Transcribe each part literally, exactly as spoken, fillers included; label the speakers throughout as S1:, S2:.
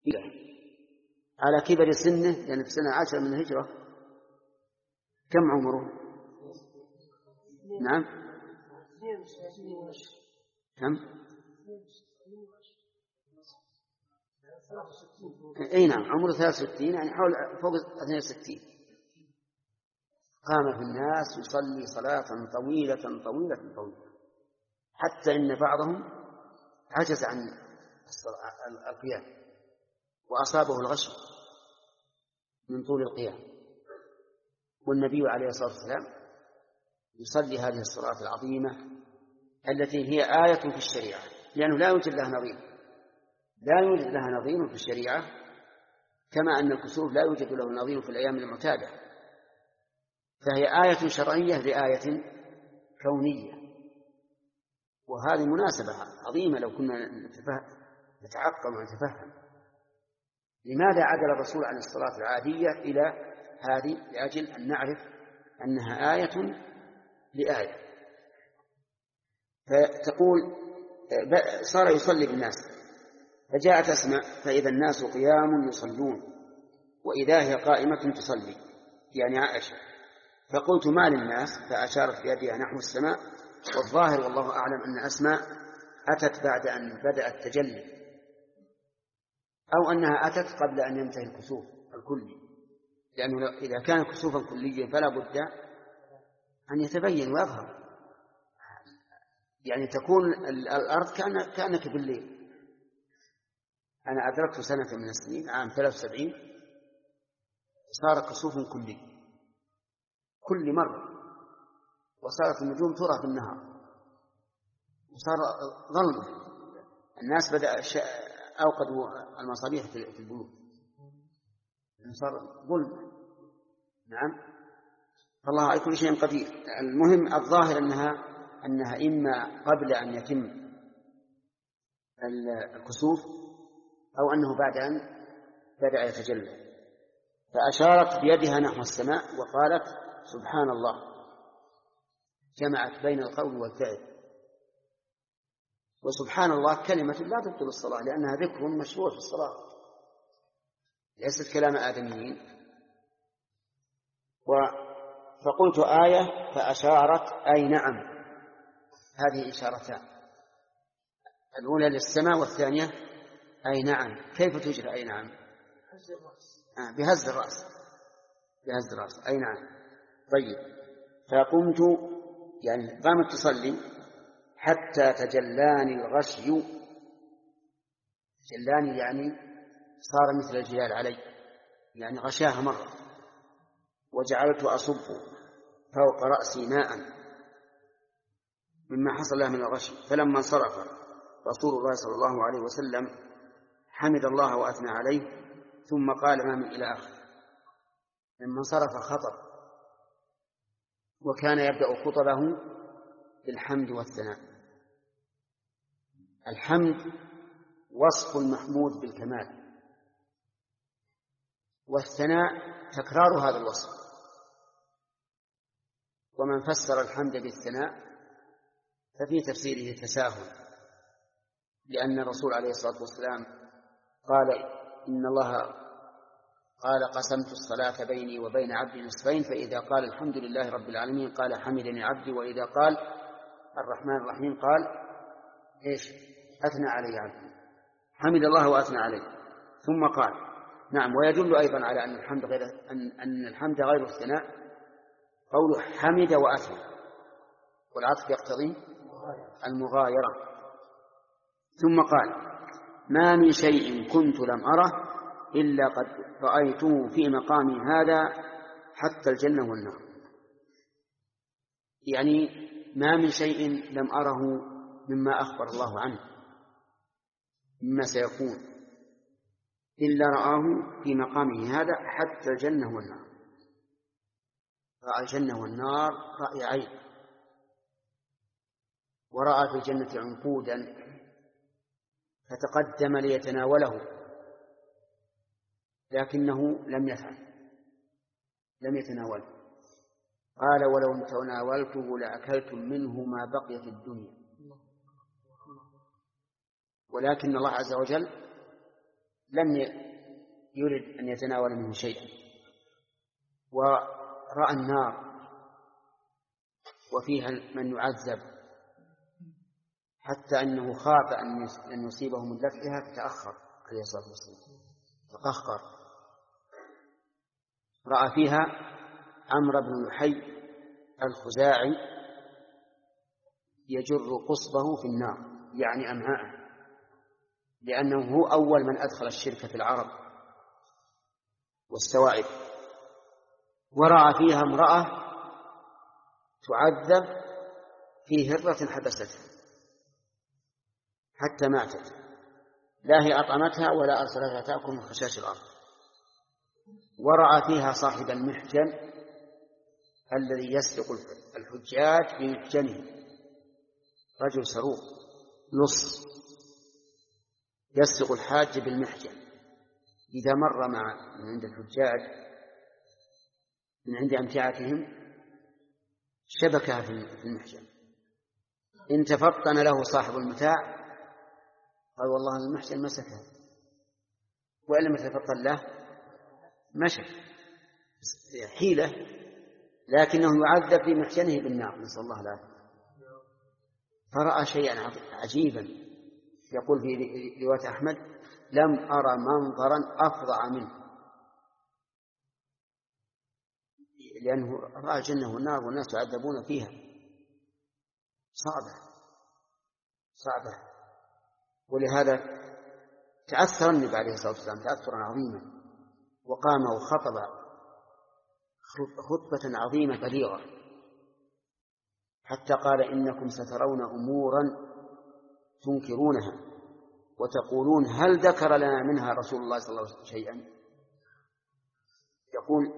S1: على كبر سنه، لأن في سنة عشر من الهجرة. كم عمره؟ نعم كم؟ اي نعم عمره ثلاث وستين، يعني حول فوق اثنين وستين. قام في الناس يصلي صلاة طويلة طويلة طويلة، حتى إن بعضهم عجز عن القيام وأصابه الغش من طول القيام. والنبي عليه الصلاة والسلام يصلي هذه الصلاة العظيمة التي هي آية في الشريعة، لأنه لا يوجد لها نظير، لا يوجد لها نظير في الشريعة، كما أن الكسوف لا يوجد له نظير في الأيام المعتادة، فهي آية شرعية لآية كونية. وهذه مناسبة عظيمة لو كنا نتعقل ونتفهم لماذا عدل الرسول عن الصلاة العادية إلى هذه، لأجل أن نعرف أنها آية لآية. فتقول صار يصلي بالناس، فجاءت أسماء فإذا الناس قيام يصلون وإذا هي قائمة تصلي، يعني عائشة. فقلت ما للناس؟ فأشارت بيدها نحو السماء، والظاهر والله أعلم أن أسماء أتت بعد أن بدأ التجلي، أو أنها أتت قبل أن ينتهي الكسوف الكلي، لأنه إذا كان كسوفا كليا فلا بد أن يتبين ويظهر، يعني تكون الأرض كأنك بالليل. أنا أدركت سنة من السنين عام ثلاث وسبعين صار كسوف كلي كل مرة، وصارت النجوم ترى في النهار، وصار ظلمة، الناس بدأ أوقدوا المصابيح في البيوت، صار ظلمة. نعم فالله على كل شيء قدير. المهم الظاهر أنها أنها إما قبل أن يتم الكسوف أو أنه بعد أن بدأ يتجلى. فأشارت بيدها نحو السماء وقالت سبحان الله، جمعت بين القول والفعل. وسبحان الله كلمة لا تبطل الصلاة، لأنها ذكر مشروع في الصلاة، ليست كلام آدميين. فقلت آية فأشارت أي نعم. هذه إشارتان، الأولى للسماء والثانية أي نعم. كيف تجرى أي نعم؟ آه بهز الرأس، بهز الرأس أي نعم. طيب فقمت، يعني قامت تصلي حتى تجلاني الغشي. جلاني يعني صار مثل الجلال علي، يعني غشاها مرة. وجعلت أصب فوق رأسي ماء مما حصل له من الغشي. فلما انصرف رسول الله صلى الله عليه وسلم حمد الله وأثنى عليه، ثم قال ما من إلى آخر. لما انصرف خطب، وكان يبدأ خطبه بالحمد والثناء. الحمد وصف المحمود بالكمال، والثناء تكرار هذا الوصف. ومن فسر الحمد بالثناء ففي تفسيره تساهل، لأن الرسول عليه الصلاة والسلام قال إن الله قال قسمت الصلاة بيني وبين عبدي نصفين، فإذا قال الحمد لله رب العالمين قال حمدني عبدي، وإذا قال الرحمن الرحيم قال إيش؟ أثنى علي عبدي. حمد الله وأثنى عليه ثم قال. نعم. ويدل أيضا على أن الحمد غير أن, أن الحمد غير الثناء قوله حمد وأثنى، والعطف يقتضي المغايرة. ثم قال ما من شيء كنت لم أره إلا قد رأيته في مقامي هذا حتى الجنة والنار. يعني ما من شيء لم أره مما أخبر الله عنه مما سيكون إلا رآه في مقامه هذا حتى الجنة والنار. رأى الجنة والنار رأي عين، ورأى في الجنة عنقودا فتقدم ليتناوله لكنه لم يفعل، لم يتناوله. قال ولو تناولته لأكلتم منه ما بقي في الدنيا. ولكن الله عز وجل لم يرد أن يتناول منه شيئا، ورأى النار وفيها من يعذب حتى أنه خاف أن يصيبه من دفعها فتأخر عليه الصلاة والسلام، تقهقر. رأى فيها عمرو بن لحي الخزاعي يجر قصبه في النار، يعني أمعاءه، لأنه هو أول من أدخل الشرك في العرب والسوائب. ورأى فيها امرأة تعذب في هرة حبستها حتى ماتت، لا هي أطعمتها ولا أرسلتها تأكل من خشاش الأرض. ورأى فيها صاحب المحجن الذي يسلق الحجاج بمحجنه، رجل سروق لص يسلق الحاج بالمحجن، إذا مر مع من عند الحجاج من عند أمتعتهم شبكها في المحجن، إن تفطن له صاحب المتاع قال والله المحجن مسكها، وإن لم يتفطن له مشى، حيلة، لكنه يعذب في محجنه بالنار، نسأل الله العافية. فرأى شيئا عجيبا، يقول في رواية أحمد: لم أرى منظرا أفظع منه، لأنه رأى الجنة والنار والناس يعذبون فيها، صعبة صعبة. ولهذا تأثر النبي عليه الصلاة والسلام تأثرا عظيما، وقام وخطب خطبة عظيمة بليغة، حتى قال: إنكم سترون أمورا تنكرونها وتقولون هل ذكر لنا منها رسول الله صلى الله عليه وسلم شيئا. يقول: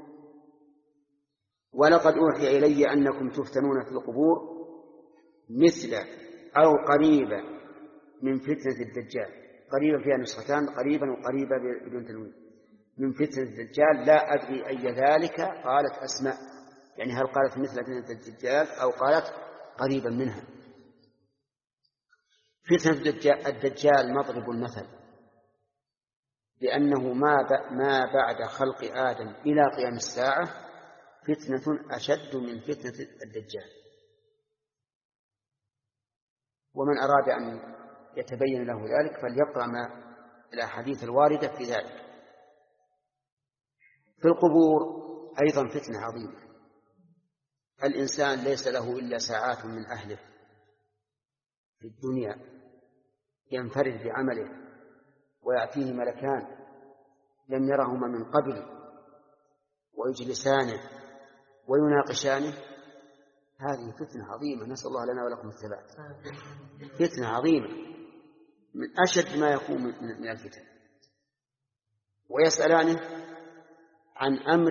S1: ولقد أوحي إلي أنكم تفتنون في القبور مثل أو قريبا من فتنة الدجال. قريبا فيها نسختان، قريبا وقريبا بدون تنوين. من فتنة الدجال لا أدري أي ذلك، قالت أسماء، يعني هل قالت مثل فتنة الدجال أو قالت قريبا منها. فتنة الدجال مضرب المثل، لأنه ما بعد خلق آدم إلى قيام الساعة فتنة أشد من فتنة الدجال. ومن أراد أن يتبين له ذلك فليقرأ ما الأحاديث الواردة في ذلك. في القبور أيضا فتنة عظيمة، الإنسان ليس له إلا ساعات من أهله في الدنيا، ينفرد بعمله ويأتيه ملكان لم يرهما من قبل ويجلسانه ويناقشانه. هذه فتنة عظيمة، نسأل الله لنا ولكم الثبات. فتنة عظيمة من أشد ما يكون من الفتن، ويسألانه عن أمر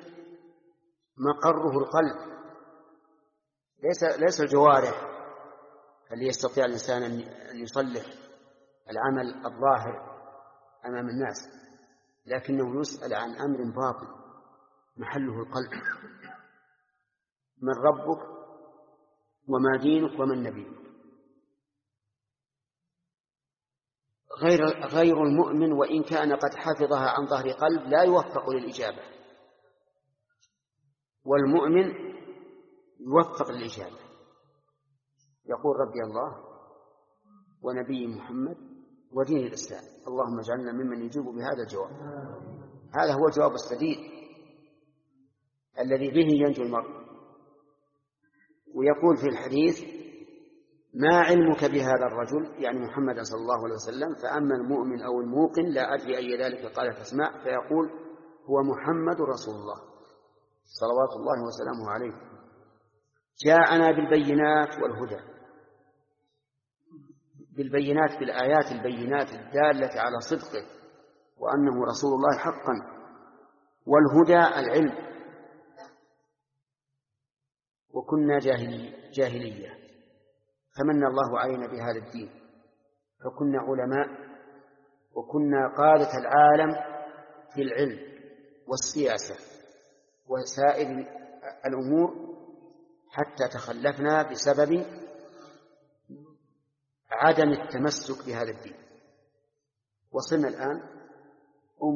S1: مقره القلب، ليس ليس الجوارح اللي يستطيع الإنسان أن يصلح العمل الظاهر أمام الناس، لكنه يسأل عن أمر باطن محله القلب: من ربك وما دينك ومن نبيك. غير غير المؤمن وإن كان قد حفظها عن ظهر قلب لا يوفق للإجابة، والمؤمن يوفق للإجابة، يقول: ربي الله ونبي محمد ودين الإسلام، اللهم اجعلنا ممن يجيب بهذا الجواب. هذا هو الجواب السديد الذي به ينجو المرء. ويقول في الحديث: ما علمك بهذا الرجل، يعني محمد صلى الله عليه وسلم، فأما المؤمن أو الموقن لا أدري أي ذلك قالت أسماء، فيقول: هو محمد رسول الله صلوات الله وسلامه عليه، جاءنا بالبينات والهدى، بالبينات بالآيات البينات الدالة على صدقه وأنه رسول الله حقا، والهدى العلم، وكنا جاهلية فمن الله علينا بهذا الدين، فكنا علماء وكنا قادة العالم في العلم والسياسة وسائر الأمور، حتى تخلفنا بسبب عدم التمسك بهذا الدين، وصلنا الآن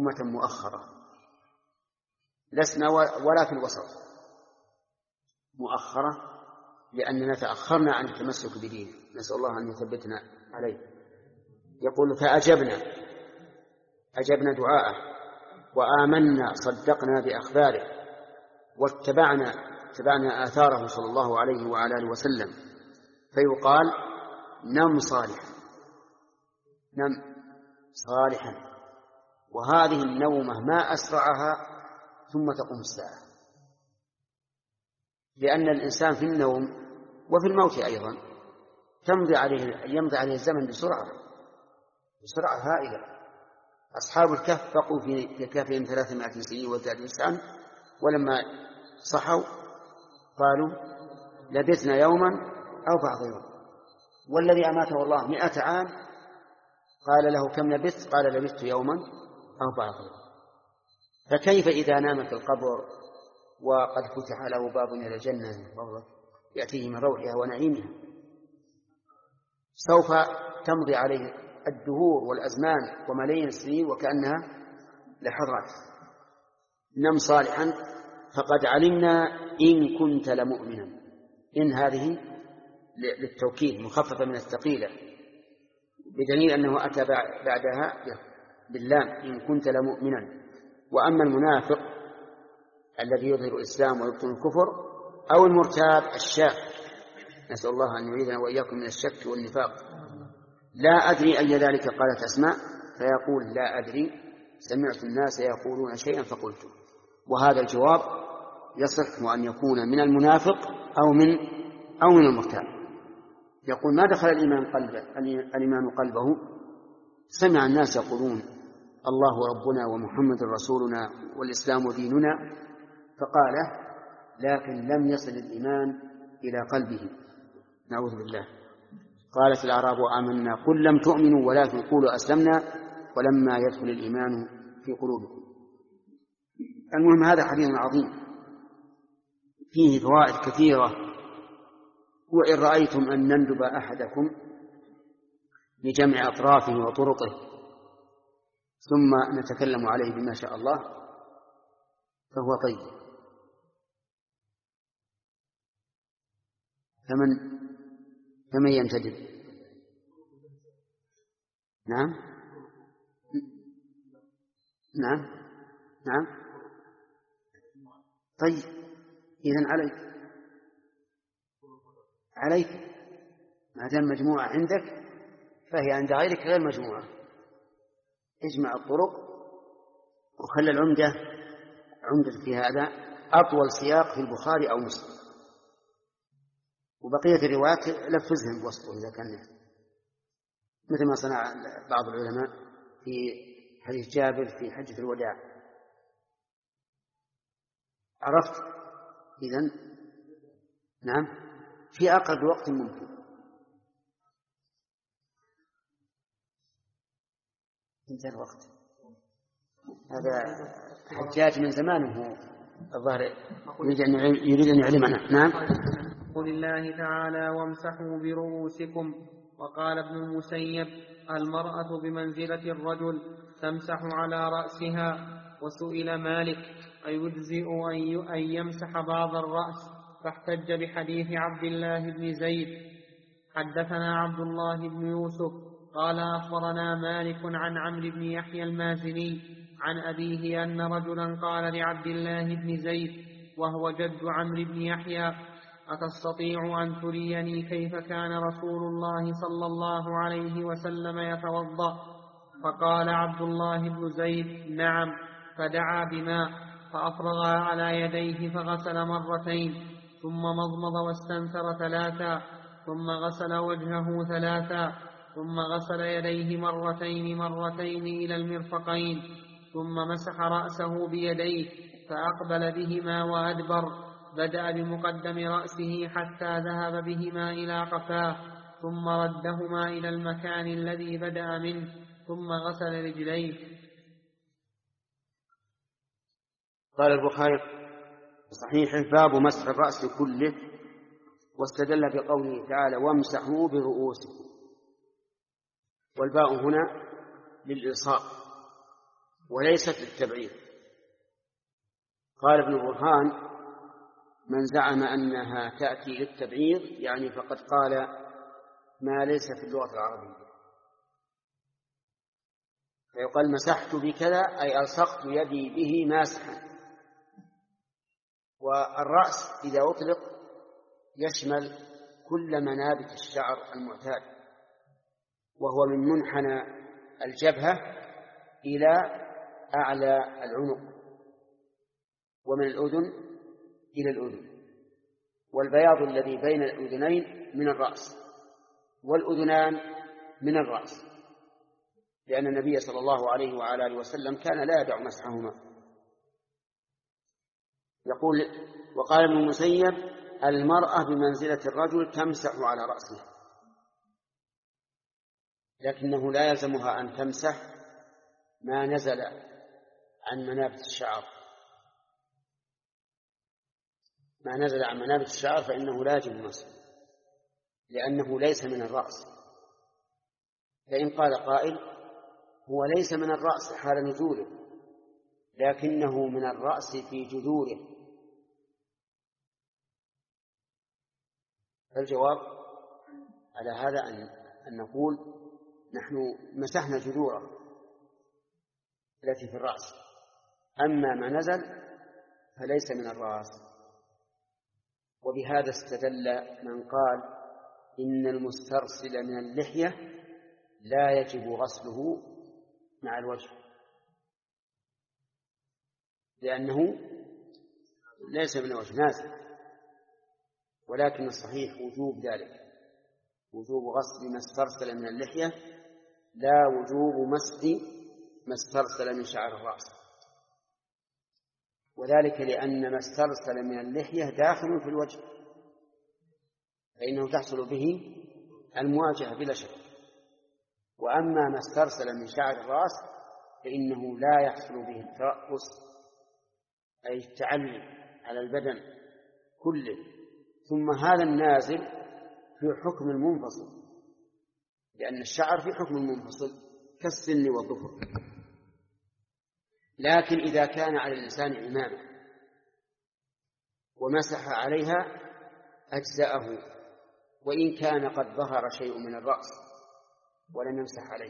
S1: أمة مؤخرة، لسنا ولا في الوسط، مؤخرة لأننا تأخرنا عن التمسك بدينه، نسأل الله أن يثبتنا عليه. يقول فأجبنا أجبنا دعاءه وآمنا صدقنا بأخباره واتبعنا اتبعنا آثاره صلى الله عليه وعلى آله وسلم. فيقال نم صالحا، نم صالحا. وهذه النومة ما أسرعها ثم تقوم الساعة، لأن الإنسان في النوم وفي الموت أيضا تمضي عليه يمضي عليه الزمن بسرعة بسرعة هائلة. أصحاب الكهف بقوا في كهفهم ثلاثمائة سنين وزادوا تسعا، ولما صحوا قالوا لبثنا يوما أو بعض يوم، والذي أماته الله مئة عام قال له كم لبثت؟ قال لبثت يوما أو بعض يوم. فكيف إذا نام في القبر وقد فتح له باب إلى الجنة يأتيه من روحها ونعيمها؟ سوف تمضي عليه الدهور والأزمان وملايين السنين وكأنها لحظات. نم صالحا فقد علمنا إن كنت لمؤمنا. إن هذه للتوكيد مخففة من الثقيلة، بدليل أنه أتى بعدها باللام إن كنت لمؤمنا. وأما المنافق الذي يظهر الإسلام ويبطن الكفر أو المرتاب الشاك، نسأل الله أن يعيذنا وإياكم من الشك والنفاق، لا أدري أي ذلك قالت أسماء، فيقول لا أدري سمعت الناس يقولون شيئا فقلت. وهذا الجواب يصح أن يكون من المنافق أو من أو من المرتاب. يقول ما دخل الإيمان قلبه الإيمان قلبه، سمع الناس يقولون الله ربنا ومحمد رسولنا والإسلام ديننا فقاله، لكن لم يصل الإيمان إلى قلبه، نعوذ بالله. قالت الأعراب آمنا قل لم تؤمنوا ولكن قولوا أسلمنا ولما يدخل الإيمان في قلوبكم. المهم هذا حديث عظيم فيه فوائد كثيرة. وإن رأيتم أن نندب أحدكم لجمع أطرافه وطرقه ثم نتكلم عليه بما شاء الله فهو طيب. فمن فمن ينتدب؟ نعم نعم نعم طيب، إذن عليك عليك ما دام مجموعة عندك فهي عند غيرك غير مجموعة. اجمع الطرق وخلى العمدة عمدة في هذا أطول سياق في البخاري أو مسلم، وبقية الروايات لفزهم بوسطه إذا كان، مثل ما صنع بعض العلماء في حديث جابر في حجة الوداع. عرفت؟ إذن نعم في أقرب وقت ممكن. انتهى الوقت. هذا حجاج من زمانه الظاهر يريد أن يعلمنا. نعم.
S2: قل الله تعالى وامسحوا برؤوسكم. وقال ابن المسيب المرأة بمنزلة الرجل تمسح على رأسها. وسئل مالك أيجزئ أن يمسح بعض الرأس، فاحتج بحديث عبد الله بن زيد. حدثنا عبد الله بن يوسف قال أخبرنا مالك عن عمرو بن يحيى المازني عن أبيه أن رجلا قال لعبد الله بن زيد وهو جد عمرو بن يحيى أتستطيع أن تريني كيف كان رسول الله صلى الله عليه وسلم يتوضأ؟ فقال عبد الله بن زيد نعم، فدعا بماء فأفرغ على يديه فغسل مرتين، ثم مضمض واستنثر ثلاثا، ثم غسل وجهه ثلاثا، ثم غسل يديه مرتين مرتين إلى المرفقين، ثم مسح رأسه بيديه فأقبل بهما وأدبر، بدأ بمقدم رأسه حتى ذهب بهما إلى قفاه، ثم ردهما إلى المكان الذي بدأ منه، ثم غسل رجليه.
S1: قال البخاري صحيح باب مسح الرأس كله، واستدل بقوله تعالى وامسحوا برؤوسكم، والباء هنا للإلصاق وليست للتبعيض. قال ابن برهان: من زعم أنها تأتي للتبعيض يعني فقد قال ما ليس في اللغة العربية. فيقال مسحت بكذا أي ألصقت يدي به ماسحا. والرأس إذا أطلق يشمل كل منابت الشعر المعتاد، وهو من منحنى الجبهة إلى أعلى العنق، ومن الأذن إلى الأذن، والبياض الذي بين الأذنين من الرأس، والأذنان من الرأس، لأن النبي صلى الله عليه وعلى آله وسلم كان لا يدع مسحهما. يقول: وقال ابن المسيب: المرأة بمنزلة الرجل تمسح على رأسها، لكنه لا يلزمها أن تمسح ما نزل عن منابت الشعر. ما نزل عن منابت الشعر فإنه لا يجب المسح، لأنه ليس من الرأس. فإن قال قائل: هو ليس من الرأس حال نزوله، لكنه من الرأس في جذوره، فالجواب على هذا أن نقول نحن مسحنا جذوره التي في الرأس، أما ما نزل فليس من الرأس. وبهذا استدل من قال إن المسترسل من اللحية لا يجب غسله مع الوجه، لأنه ليس من الوجه نازل، ولكن الصحيح وجوب ذلك، وجوب غسل ما استرسل من اللحية، لا وجوب مسح ما استرسل من شعر الرأس. وذلك لأن ما استرسل من اللحية داخل في الوجه، فإنه تحصل به المواجهة بلا شك. وأما ما استرسل من شعر الرأس فإنه لا يحصل به الترأس، أي التعلي على البدن كله. ثم هذا النازل في حكم المنفصل، لأن الشعر في حكم المنفصل كالسن والظفر. لكن إذا كان على الإنسان عمامة ومسح عليها أجزأه، وإن كان قد ظهر شيء من الرأس ولم يمسح عليه،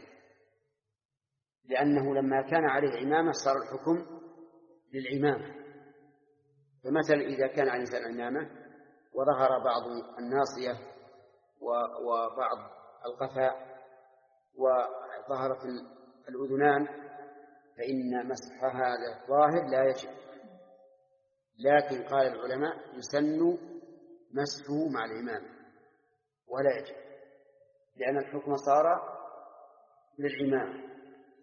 S1: لأنه لما كان عليه عمامة صار الحكم للعمامة. فمثلا إذا كان على الإنسان عمامة وظهر بعض الناصية وبعض القفاء وظهرت الأذنان فإن مسح هذا الظاهر لا يجب، لكن قال العلماء يسن مسحه مع العمامة ولا يجب، لأن الحكم صار للعمامة.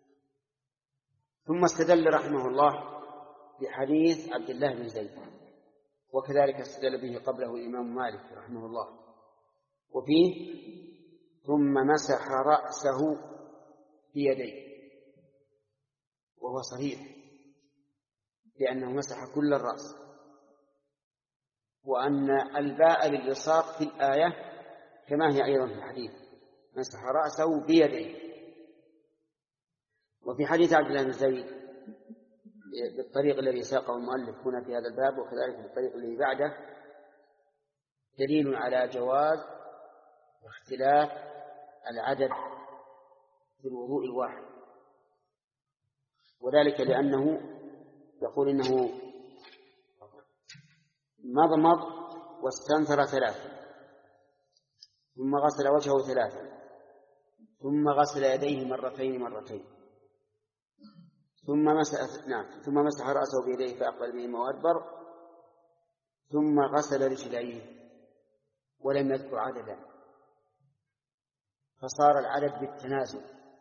S1: ثم استدل رحمه الله بحديث عبد الله بن زيد، وكذلك استدل به قبله الإمام مالك رحمه الله، وفيه: ثم مسح رأسه بيديه، وهو صحيح لأنه مسح كل الرأس، وأن الباء للإلصاق في الآية كما هي أيضا في الحديث: مسح رأسه بيديه. وفي حديث عبد الله بن زيد بالطريق الذي ساقه المؤلف هنا في هذا الباب، وكذلك بالطريق الذي بعده، دليل على جواز واختلاف العدد في الوضوء الواحد، وذلك لأنه يقول إنه مضمض واستنثر ثلاثا، ثم غسل وجهه ثلاثا، ثم غسل يديه مرتين مرتين، ثم مسح نعم ثم مسح رأسه بيديه فأقبل بهما وأدبر، ثم غسل رجليه، ولم يذكر عددا، فصار العدد بالتنازل: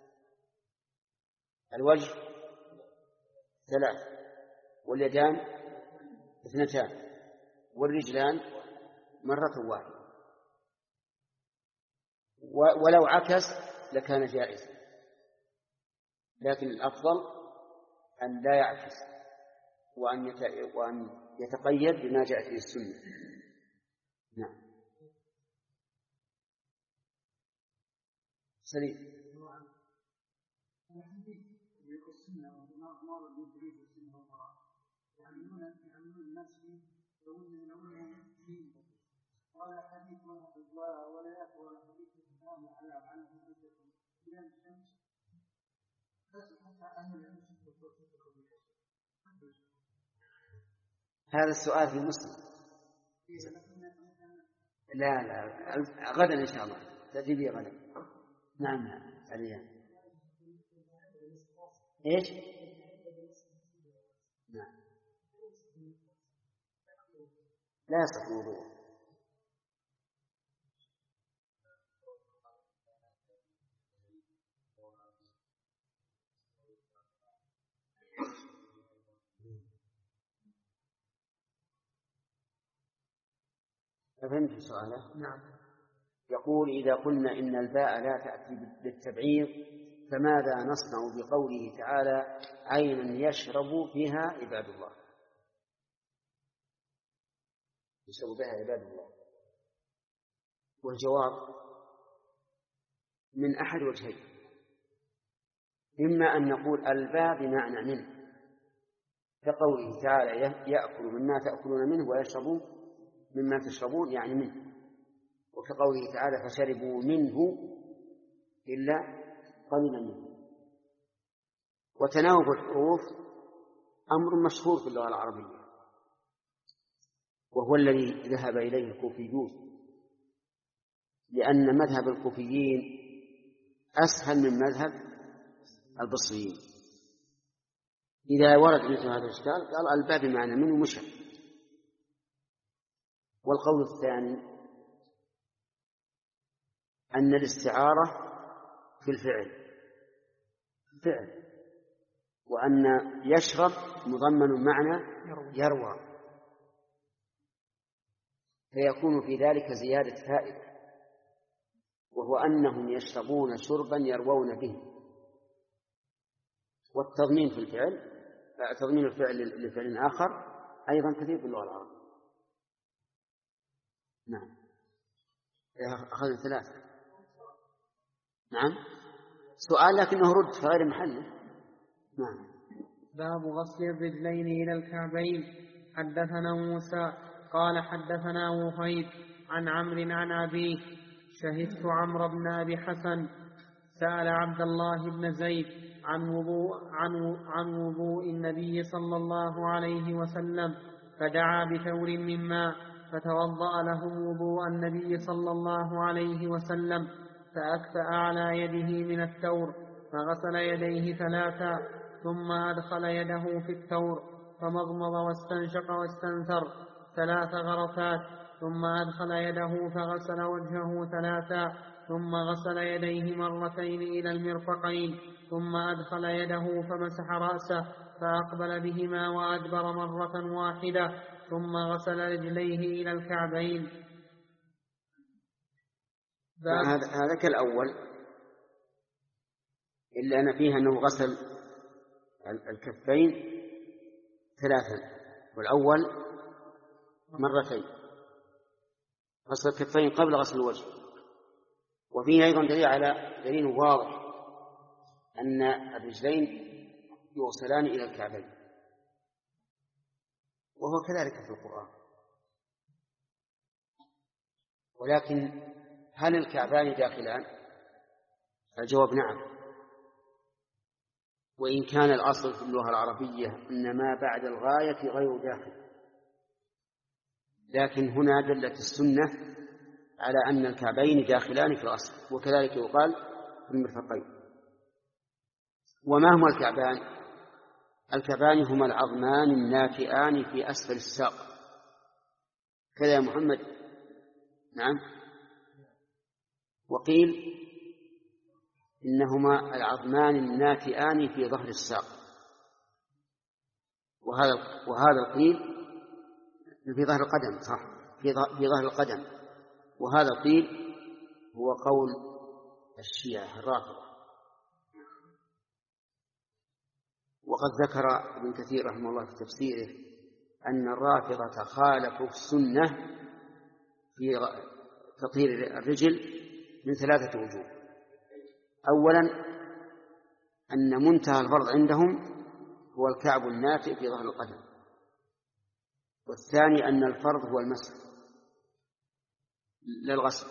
S1: الوجه ثلاث، واليدان اثنتان، والرجلان مرة واحدة. ولو عكس لكان جائزا، لكن الأفضل أن لا يعكس، وأن يتقيد بما جاءت به السنة. نعم. سليم.
S3: قال حديث ولا يقوى حديث الإسلام على على إلى الشمس حتى أهل
S1: هذا السؤال في مسلم. لا لا غدا إن شاء الله تأتي به غدا. نعم عليا إيش؟ نعم لا يصح موضوع. فهمت سؤاله؟
S2: نعم.
S1: يقول إذا قلنا إن الباء لا تأتي بالتبعيض فماذا نصنع بقوله تعالى عينا يشرب بها عباد الله؟ يشرب بها عباد الله. والجواب من أحد وجهين: إما أن نقول الباء بمعنى منه كقوله تعالى يأكل مما تأكلون منه ويشرب مما تشربون يعني منه، وكقوله تعالى فشربوا منه إلا قليلا منه. وتناوب الحروف أمر مشهور في اللغة العربية، وهو الذي ذهب إليه الكوفيون، لأن مذهب الكوفيين أسهل من مذهب البصريين. إذا ورد مثل هذا الإشكال قال الباء بمعنى منه مشى. والقول الثاني أن الاستعارة في الفعل فعل، وأن يشرب مضمن معنى يروى، فيكون في ذلك زيادة فائدة، وهو أنهم يشربون شربا يروون به. والتضمين في الفعل تضمين الفعل لفعل آخر أيضا كثير في اللغة العربية. نعم أخذنا ثلاثة. نعم سؤال لكنه رد في غير محله. نعم.
S2: باب غسل الرجلين إلى الكعبين. حدثنا موسى قال حدثنا وهيب عن عمرو عن أبيه شهدت عمرو بن أبي حسن سأل عبد الله بن زيد عن وضوء, عن, عن وضوء النبي صلى الله عليه وسلم فدعا بثور من ماء فتوضأ له وضوء النبي صلى الله عليه وسلم فأكفأ على يده من الثور فغسل يديه ثلاثا ثم أدخل يده في الثور فمضمض واستنشق واستنثر ثلاث غرفات ثم أدخل يده فغسل وجهه ثلاثا ثم غسل يديه مرتين إلى المرفقين ثم أدخل يده فمسح رأسه فأقبل بهما وأدبر مرة واحدة ثم غسل رجليه إلى الكعبين.
S1: هذا هذا كالأول، إلا أن فيها أنه غسل الكفين ثلاثا، والأول مرتين غسل الكفين قبل غسل الوجه. وفيه أيضا دليل على دليل واضح أن الرجلين يوصلان إلى الكعبين، وهو كذلك في القرآن. ولكن هل الكعبان داخلان؟ الجواب نعم، وإن كان الأصل في اللغة العربية أن ما بعد الغاية غير داخل، لكن هنا دلت السنة على أن الكعبين داخلان في الأصل، وكذلك يقال في المرفقين. وما هما الكعبان؟ الكعبان هما العظمان الناتئان في أسفل الساق كذا يا محمد. نعم. وقيل إنهما العظمان الناتئان في ظهر الساق، وهذا وهذا القيل في ظهر القدم، صح، في ظهر القدم، وهذا القيل هو قول الشيعة الرافضة. وقد ذكر ابن كثير رحمه الله في تفسيره أن الرافضة خالفوا السنة في تطهير الرجل من ثلاثة وجوه. أولا أن منتهى الفرض عندهم هو الكعب الناتئ في ظهر القدم، والثاني أن الفرض هو المسح للغسل،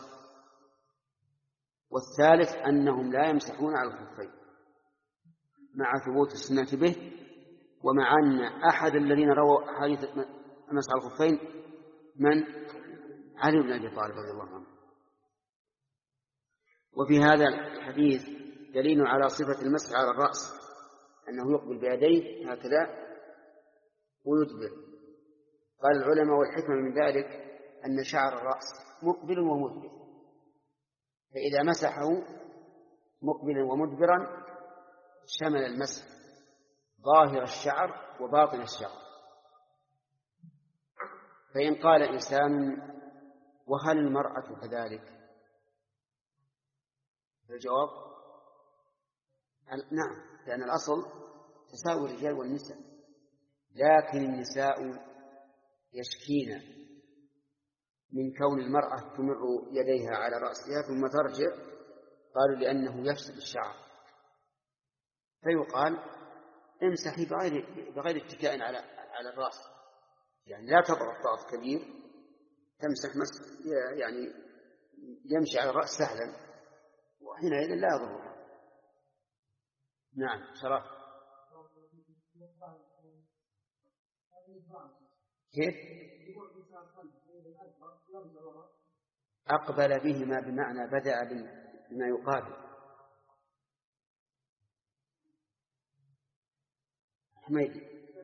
S1: والثالث أنهم لا يمسحون على الخفين مع ثبوت السنة به، ومع أن أحد الذين رووا حديث مسح على الخفين من علي بن أبي طالب رضي الله عنه. وفي هذا الحديث دليل على صفة المسح على الرأس، أنه يقبل بيديه هكذا ويدبر. قال العلماء والحكمة من ذلك أن شعر الرأس مقبل ومدبر، فإذا مسحه مقبلا ومدبرا شمل المسح ظاهر الشعر وباطن الشعر. فإن قال إنسان وهل المرأة كذلك؟ الجواب نعم، لأن الأصل تساوي الرجال والنساء، لكن النساء يشكين من كون المرأة تمر يديها على رأسها ثم ترجع، قالوا لأنه يفسد الشعر، فيقال امسحي بغير بغير اتكاء على على الرأس، يعني لا تضغط ضغط كبير، تمسح مسح يعني يمشي على الرأس سهلا، وحينئذ لا يضر. نعم شرف. كيف؟ أقبل بهما بمعنى بدأ بما يقابل. حميد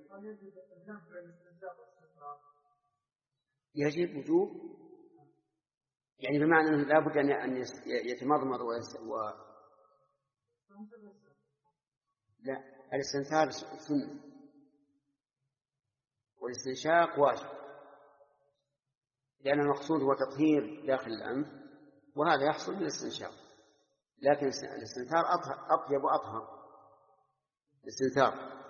S1: يجب وجوب، يعني بمعنى أنه لا بد أن يتمضمض و لا، الاستنثار سنة والاستنشاق واجب، لأن المقصود هو تطهير داخل الأنف، وهذا يحصل بالاستنشاق، لكن الاستنثار أطيب وأطهر. الاستنثار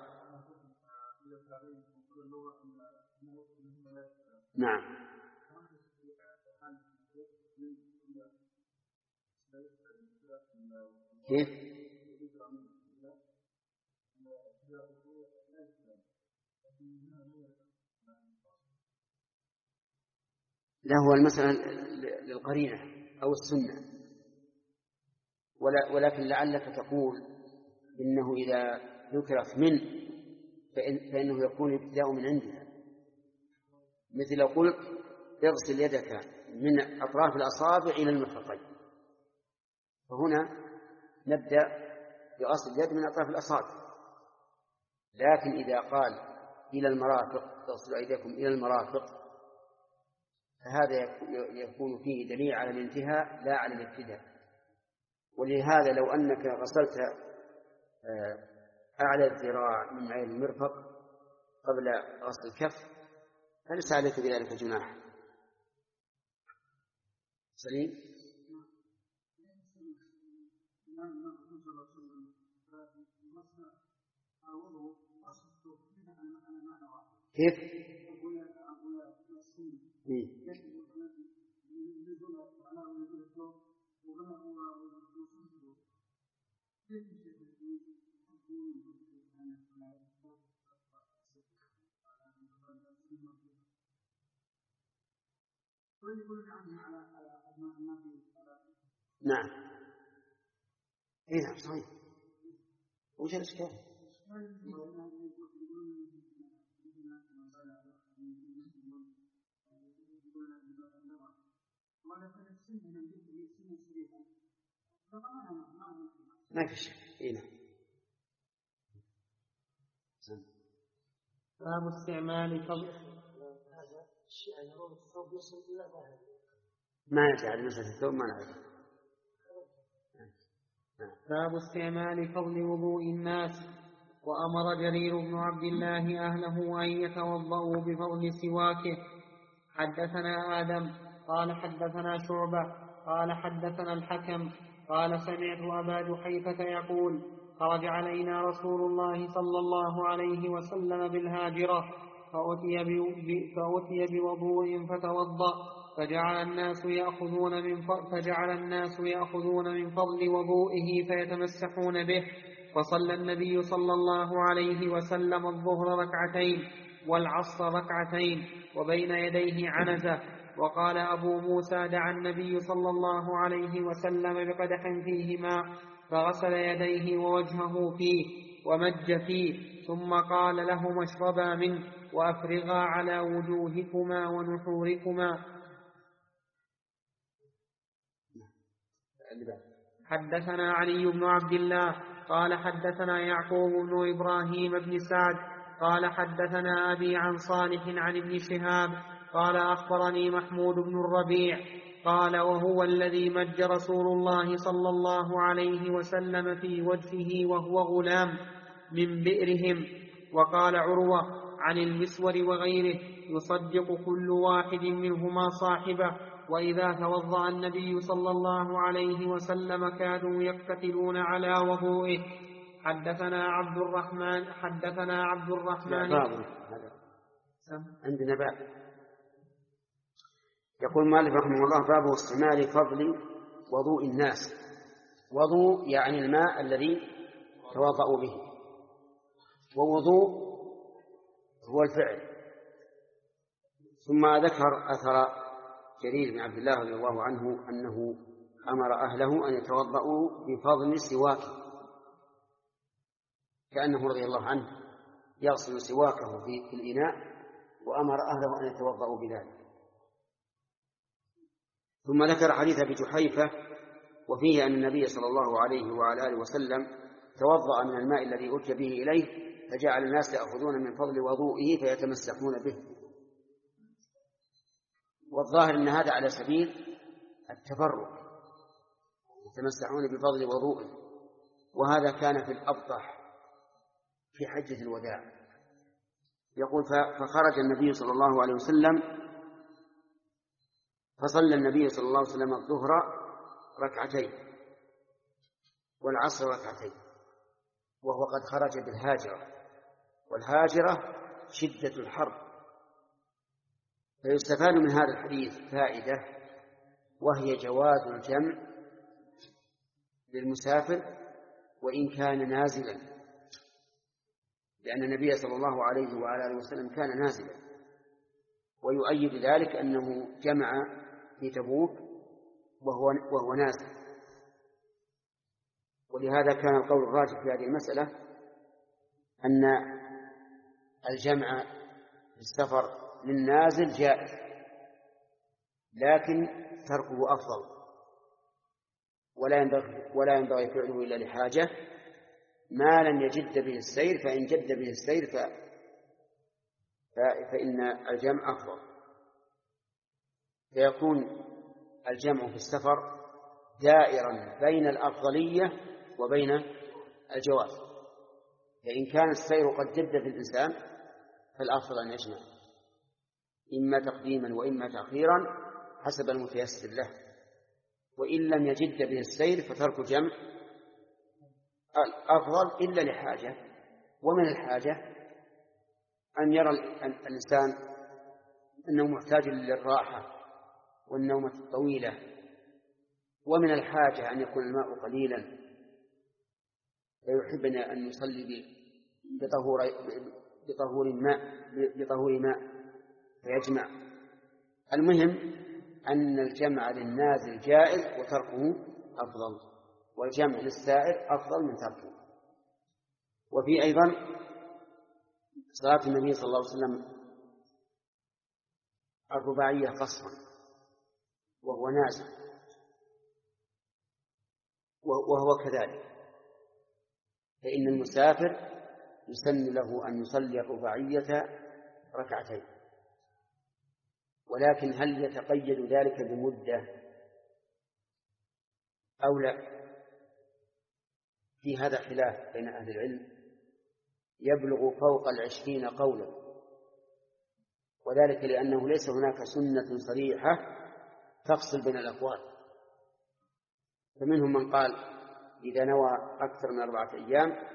S1: نعم. كيف؟ لا، هو المسألة للقرينة أو السنة، ولكن لعلك تقول إنه إذا ذكرت من فإن فإنه يكون ابتداء من عندها، مثل لو قلت اغسل يدك من أطراف الأصابع إلى المرفقين، فهنا نبدأ بغسل اليد من أطراف الأصابع. لكن إذا قال إلى المرافق، اغسلوا أيديكم إلى المرافق، فهذا يكون فيه دليل على الانتهاء لا على الابتداء. ولهذا لو أنك غسلت أعلى الذراع من عين المرفق قبل غسل الكف فليس عليك بذلك جناح. سليم. كيف؟ نعم. اي نعم صحيح. وش الاشكال؟ ما في شيء. اي نعم.
S2: باب استعمال فضل
S1: ما يجعل مسألة الثوب ما نعرف.
S2: باب استعمال فضل وضوء الناس. وأمر جرير بن عبد الله أهله أن يتوضأوا بفضل سواكه. حدثنا آدم قال حدثنا شعبة قال حدثنا الحكم قال سمعت أبا جحيفة يقول خرج علينا رسول الله صلى الله عليه وسلم بالهاجرة فأتي, فأتي بوضوء فتوضأ فجعل الناس يأخذون من فجعل الناس يأخذون من فضل وضوئه فيتمسحون به فصلى النبي صلى الله عليه وسلم الظهر ركعتين والعصر ركعتين وبين يديه عنزة. وقال أبو موسى: دعا النبي صلى الله عليه وسلم بقدح فيه ماء فغسل يديه ووجهه فيه ومج فيه، ثم قال لهما: اشربا منه وأفرغا على وجوهكما ونحوركما. حدثنا علي بن عبد الله قال حدثنا يعقوب بن إبراهيم بن سعد قال حدثنا أبي عن صالح عن ابن شهاب قال أخبرني محمود بن الربيع قال: وهو الذي مج رسول الله صلى الله عليه وسلم في وجهه وهو غلام من بئرهم. وقال عروة عن المسور وغيره: يصدق كل واحد منهما صاحبه، وإذا توضأ النبي صلى الله عليه وسلم كادوا يقتتلون على وضوئه. حدثنا عبد الرحمن حدثنا عبد الرحمن
S1: عندنا باب يقول مالك رحمه الله: باب استعمال فضل وضوء الناس. وضوء يعني الماء الذي توضأوا به، ووضوء هو الفعل. ثم ذكر أثر جرير بن عبد الله رضي الله عنه أنه أمر أهله أن يتوضأوا بفضل سواكه، كأنه رضي الله عنه يغسل سواكه في الإناء وأمر أهله أن يتوضأوا بذلك. ثم ذكر حديث أبي جحيفة وفيه أن النبي صلى الله عليه وعلى آله وسلم توضأ من الماء الذي أتي به إليه فجعل الناس يأخذون من فضل وضوئه فيتمسحون به. والظاهر أن هذا على سبيل التبرك، يتمسحون بفضل وضوئه، وهذا كان في الأبطح في حجة الوداع. يقول: فخرج النبي صلى الله عليه وسلم فصلى النبي صلى الله عليه وسلم الظهر ركعتين والعصر ركعتين وهو قد خرج بالهاجرة، والهاجرة شدة الحر. فيستفاد من هذا الحديث فائدة، وهي جواز الجمع للمسافر وإن كان نازلا، لأن النبي صلى الله عليه وعلى آله وسلم كان نازلا. ويؤيد ذلك أنه جمع في تبوك وهو, وهو نازل. ولهذا كان القول الراجح في هذه المسألة أن الجمع في السفر للنازل جائز، لكن تركه أفضل، ولا ينبغي, ولا ينبغي فعله إلا لحاجة ما لم يجد به السير، فإن جد به السير ف... فإن الجمع أفضل. فيكون الجمع في السفر دائرا بين الأفضلية وبين الجواز. فإن كان السير قد جد بالإنسان فالأفضل أن يجمع، إما تقديما وإما تأخيرا حسب المتيسر له. وإن لم يجد به السير فترك جمع الأفضل إلا لحاجة. ومن الحاجة أن يرى الإنسان أنه محتاج للراحة والنومة الطويلة، ومن الحاجة أن يكون الماء قليلا فيحب أن يصلي بطهور بطهور ماء بطهور ماء فيجمع. المهم أن الجمع للنازل جائز وتركه أفضل، والجمع للسائر أفضل من تركه. وفي أيضا صلاة النبي صلى الله عليه وسلم الرباعية قصرا وهو نازل، وهو كذلك، فإن المسافر يسن له أن يصلي الرباعية ركعتين. ولكن هل يتقيد ذلك بمدة أو لا؟ في هذا خلاف بين أهل العلم يبلغ فوق العشرين قولا، وذلك لأنه ليس هناك سنة صريحة تفصل بين الأقوال. فمنهم من قال إذا نوى أكثر من أربعة أيام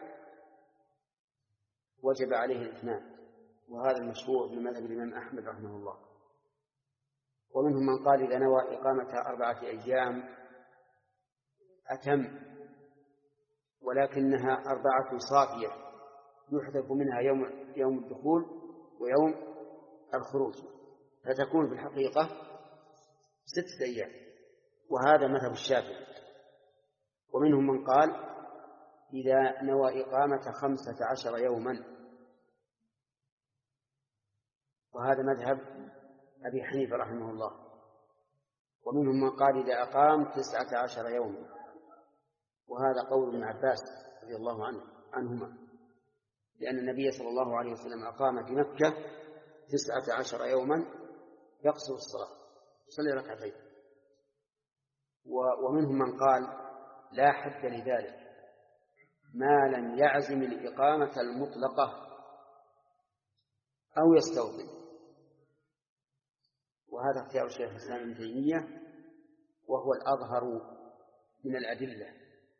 S1: وجب عليه الإتمام، وهذا المشهور من مذهب الإمام أحمد رحمه الله. ومنهم من قال إذا نوى إقامة أربعة أيام أتم، ولكنها أربعة صافية يحذف منها يوم يوم الدخول ويوم الخروج، فتكون في الحقيقة ستة أيام، وهذا مذهب الشافعي. ومنهم من قال إذا نوى إقامة خمسة عشر يوما، وهذا مذهب أبي حنيفة رحمه الله. ومنهم من قال إذا أقام تسعة عشر يوما، وهذا قول ابن عباس رضي الله عنه عنهما، لأن النبي صلى الله عليه وسلم أقام في مكة تسعة عشر يوما يقصر الصلاة يصلي ركعتين. ومنهم من قال لا حد لذلك ما لم يعزم الإقامة المطلقة أو يستوطن، وهذا اختيار الشيخ الإسلام ابن تيمية وهو الأظهر من الأدلة.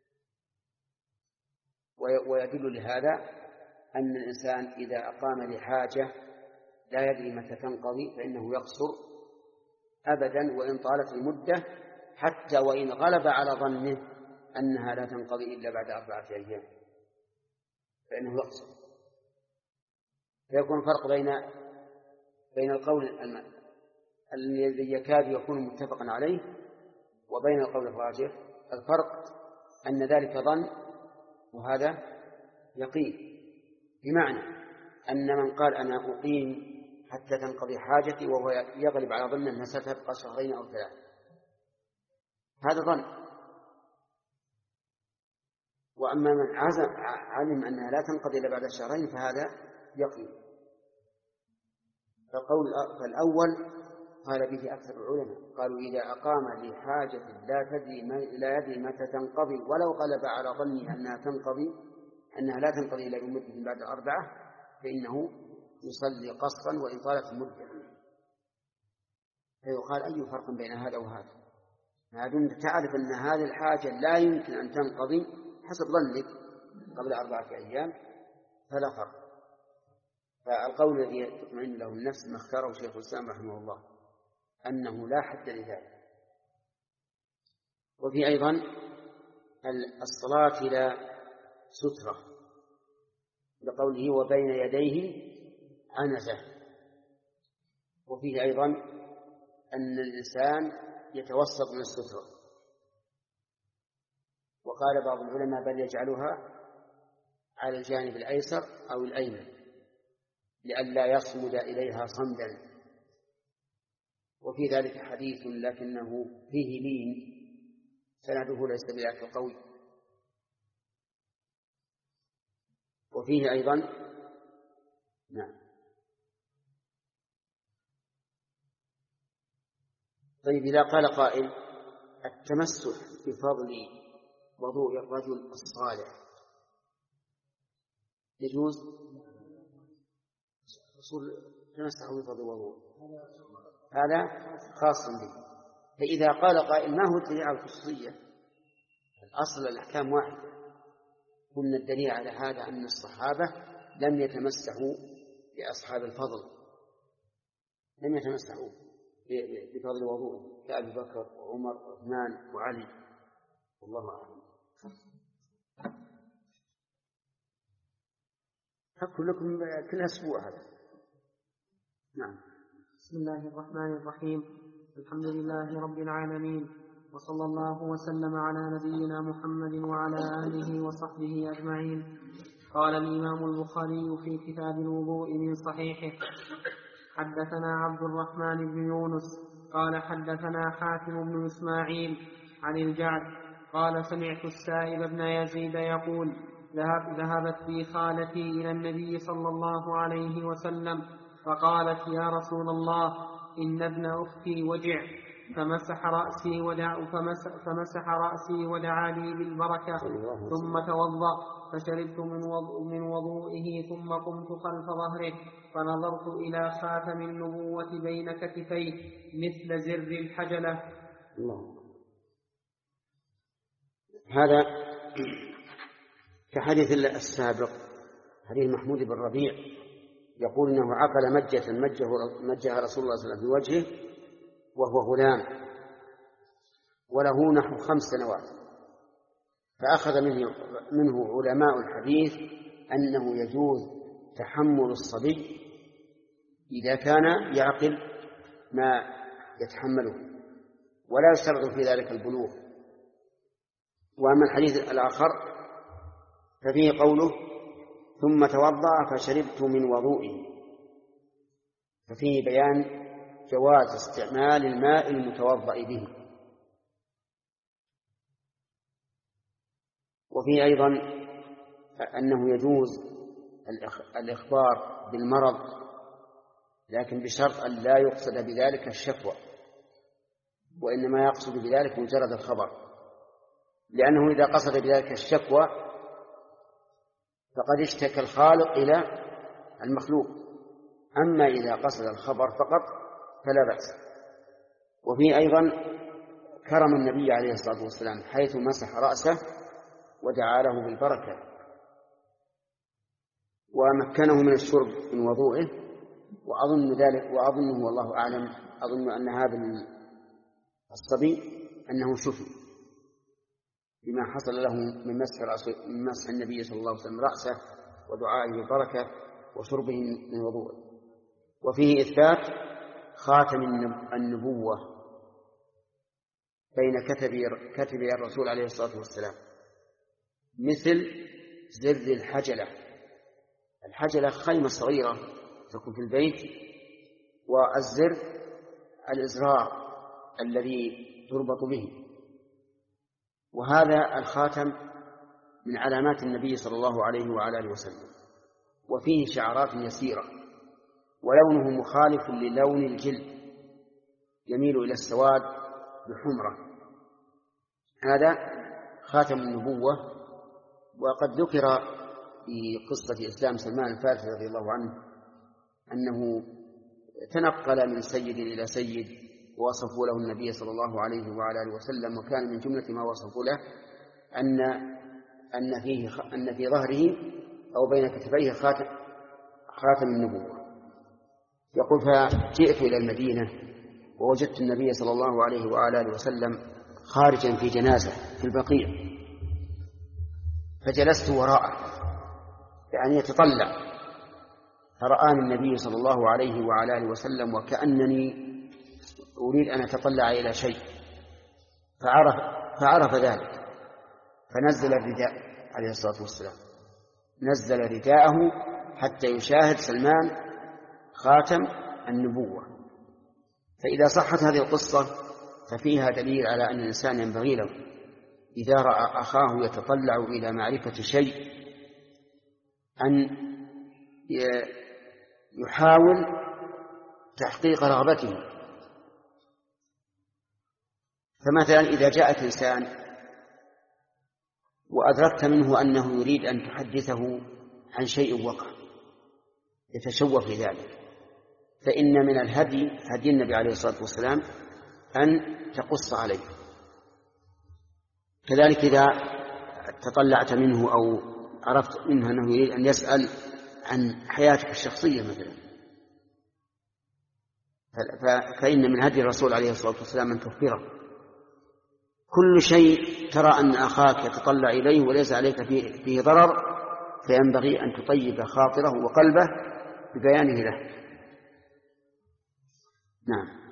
S1: ويدل لهذا أن الإنسان إذا أقام لحاجة لا يدري متى تنقضي فإنه يقصر أبدا وإن طالت المدة، حتى وإن غلب على ظنه أنها لا تنقضي إلا بعد أربعة أيام فإنه يقصر. فيكون فرق بين بين القول الذي يكاد يكون متفقا عليه وبين القول الراجح. الفرق أن ذلك ظن وهذا يقين، بمعنى أن من قال أنا أقيم حتى تنقضي حاجتي وهو يغلب على ظن أنها ستبقى شهرين أو ثلاثة، هذا ظن. وأما من عزم علم أنها لا تنقضي إلا بعد الشهرين فهذا يقين. فالقول فالأول قال به أكثر العلماء، قالوا إذا أقام لحاجة لا تدري لا يدري متى تنقضي ولو غلب على ظنه أنها تنقضي أنها لا تنقضي إلا بمدة بعد أربعة فإنه يصلي قصرا وإن طالت المدة. فيقال أي فرق بين هذا وهذا؟ ما دمت تعرف أن هذه الحاجة لا يمكن أن تنقضي حسب ظنك قبل أربعة أيام فلا فرق. فالقول الذي تطمئن له النفس ما اختاره شيخ الإسلام رحمه الله أنه لا حد لذلك. وفي أيضا الصلاة إلى سترة بقوله وبين يديه عنزة. وفيه أيضا أن الإنسان يتوسط من السترة، وقال بعض العلماء بل يجعلها على الجانب الأيسر أو الأيمن لئلا يصمد إليها صمدا. وفي ذلك حديث لكنه فيه لين سنده ليس بذاك قوي. وفيه أيضا نعم طيب إذا قال قائل التمسح بفضل وضوء الرجل الصالح يجوز؟ تمسح بفضل وضوء هذا خاص به. فإذا قال قائل ما هو الدليل على الخصوصية؟ الأصل الأحكام واحدة. قلنا الدليل على هذا أن الصحابة لم يتمسحوا بأصحاب الفضل، لم يتمسحوا بفضل وضوء كأبي بكر وعمر وعثمان وعلي والله أعلم. أقول لكم كل أسبوع هذا. نعم.
S2: بسم الله الرحمن الرحيم. الحمد لله رب العالمين، وصلى الله وسلم على نبينا محمد وعلى آله وصحبه أجمعين. قال الإمام البخاري في كتاب الوضوء من صحيحه: حدثنا عبد الرحمن بن يونس قال حدثنا حاتم بن إسماعيل عن الجعد قال سمعت السائب بن يزيد يقول: ذهب ذهبت بي خالتي إلى النبي صلى الله عليه وسلم فقالت: يا رسول الله، إن ابن أختي وجع، فمسح رأسي ودع فمسح, فمسح رأسي ودعا لي بالبركة، ثم توضأ فشربت من, وضوء من وضوئه ثم قمت خلف ظهره فنظرت إلى خاتم النبوة بين كتفيه مثل زر الحجلة.
S1: الله. هذا كحديث السابق حديث محمود بن ربيع يقول إنه عقل مجة مجها رسول الله صلى الله عليه وسلم في وجهه وهو غلام وله نحو خمس سنوات، فأخذ منه, منه علماء الحديث أنه يجوز تحمل الصبي إذا كان يعقل ما يتحمله ولا يشترط في ذلك البلوغ. وأما الحديث الآخر ففيه قوله ثم توضأ فشربت من وضوئه، ففيه بيان جواز استعمال الماء المتوضأ به. وفيه أيضا أنه يجوز الإخبار بالمرض لكن بشرط أن لا يقصد بذلك الشكوى، وإنما يقصد بذلك مجرد الخبر، لأنه إذا قصد بذلك الشكوى فقد اشتكى الخالق إلى المخلوق، أما إذا قصد الخبر فقط فلا بأس. وفيه أيضا كرم النبي عليه الصلاة والسلام حيث مسح رأسه ودعا له بالبركة ومكنه من الشرب من وضوئه. وأظن ذلك وأظنه والله أعلم أظن أن هذا الصبي أنه شفي بما حصل له من مسح, من مسح النبي صلى الله عليه وسلم رأسه ودعائه بالبركة وشربه من وضوءه. وفيه إثبات خاتم النبوة بين كتبي الرسول عليه الصلاة والسلام مثل زر الحجلة. الحجلة خيمة صغيرة تكون في البيت، والزر الإزرار الذي تربط به. وهذا الخاتم من علامات النبي صلى الله عليه وعلى آله وسلم، وفيه شعرات يسيرة ولونه مخالف للون الجلد يميل إلى السواد بحمرة. هذا خاتم النبوة. وقد ذكر في قصة إسلام سلمان الفارسي رضي الله عنه أنه تنقل من سيد إلى سيد ووصفوا له النبي صلى الله عليه وعلى آله وسلم، وكان من جملة ما وصفوا له أن أن فيه أن في ظهره أو بين كتفيه خاتم خاتم النبوة. يقول فجئت إلى المدينة ووجدت النبي صلى الله عليه وعلى آله وسلم خارجا في جنازة في البقيع، فجلست وراءه يعني يتطلع، فرآني النبي صلى الله عليه وعلى آله وسلم وكأنني أريد أن أتطلع إلى شيء، فعرف, فعرف ذلك فنزل الرداء عليه الصلاة والسلام، نزل رداءه حتى يشاهد سلمان خاتم النبوة. فإذا صحت هذه القصة ففيها دليل على أن الإنسان ينبغي له إذا رأى أخاه يتطلع إلى معرفة شيء أن يحاول تحقيق رغبته. فمثلا إذا جاءك إنسان وأدركت منه أنه يريد أن تحدثه عن شيء وقع يتشوف في ذلك، فإن من الهدي هدي النبي عليه الصلاة والسلام أن تقص عليه. كذلك إذا تطلعت منه أو عرفت منه أنه يريد أن يسأل عن حياتك الشخصية مثلا، فإن من هدي الرسول عليه الصلاة والسلام أن تخبره كل شيء ترى أن أخاك يتطلع إليه وليس عليك فيه, فيه ضرر، فينبغي أن تطيب خاطره وقلبه ببيانه له. نعم.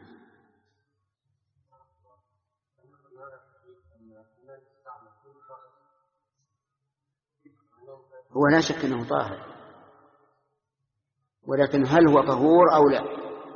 S1: هو لا شك أنه طاهر، ولكن هل هو طهور أو لا؟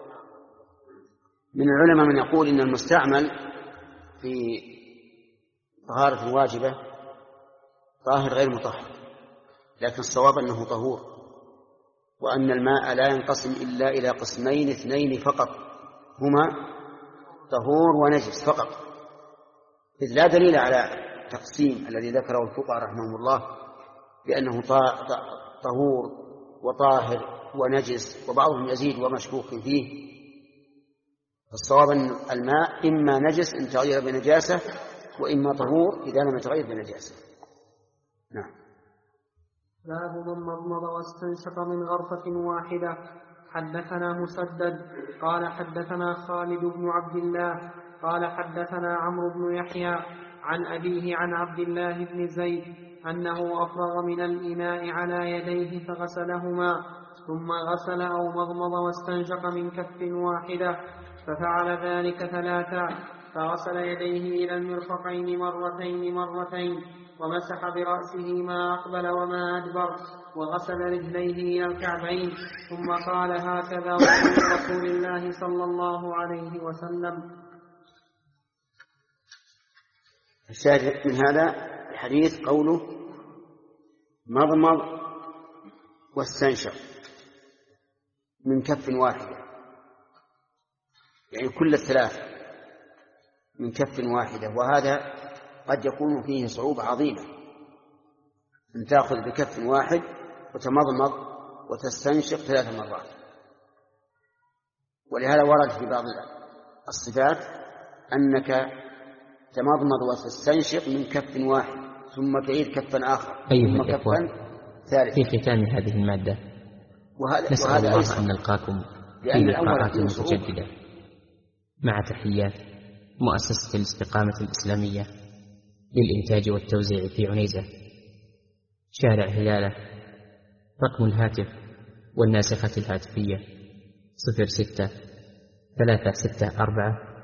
S1: من العلماء من يقول إن المستعمل في طهارة واجبة طاهر غير مطهر، لكن الصواب أنه طهور، وأن الماء لا ينقسم إلا إلى قسمين اثنين فقط، هما طهور ونجس فقط، إذ لا دليل على تقسيم الذي ذكره الفقهاء رحمهم الله بأنه طهور وطاهر ونجس، وبعضهم يزيد ومشكوك فيه. الصواب أن الماء إما نجس إن تغير بنجاسة، وإما طهور إذا لم يتغير بنجاسة. نعم.
S2: باب من مضمض واستنشق من غرفة واحدة. حدثنا مسدد قال حدثنا خالد بن عبد الله قال حدثنا عمرو بن يحيى عن أبيه عن عبد الله بن زيد أنه أفرغ من الإناء على يديه فغسلهما ثم غسل أو مضمض واستنشق من كف واحدة، ففعل ذلك ثلاثا، فغسل يديه إلى المرفقين مرتين مرتين، ومسح برأسه ما أقبل وما أدبر، وغسل رجليه إلى الكعبين، ثم قال هكذا وضوء رسول الله صلى الله عليه وسلم.
S1: الشاهد من هذا الحديث قوله مضمض واستنشق من كف واحدة، يعني كل الثلاث من كف واحدة، وهذا قد يكون فيه صعوبة عظيمة أن تأخذ بكف واحد وتمضمض وتستنشق ثلاث مرات. ولهذا ورد في بعض الصفات أنك تمضمض وتستنشق من كف واحد ثم تعيد كفا آخر
S4: أيها
S1: ثم كفا ثالث.
S4: في ختام هذه المادة
S1: وهذا
S4: نسأل
S1: وهذا
S4: الله أن نلقاكم في لقاءات متجددة مع تحيات مؤسسة الاستقامة الإسلامية للإنتاج والتوزيع في عنيزة، شارع هلالة. رقم الهاتف والناسخة الهاتفية صفر ستة ثلاثة ستة أربعة